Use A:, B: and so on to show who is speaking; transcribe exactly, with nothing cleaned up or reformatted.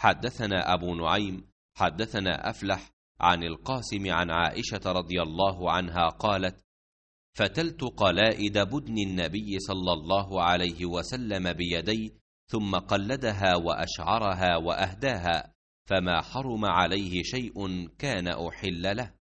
A: حدثنا أبو نعيم حدثنا أفلح عن القاسم عن عائشة رضي الله عنها قالت: فتلت قلائد بدن النبي صلى الله عليه وسلم بيدي ثم قلدها وأشعرها وأهداها، فما حرم عليه شيء كان أحل له.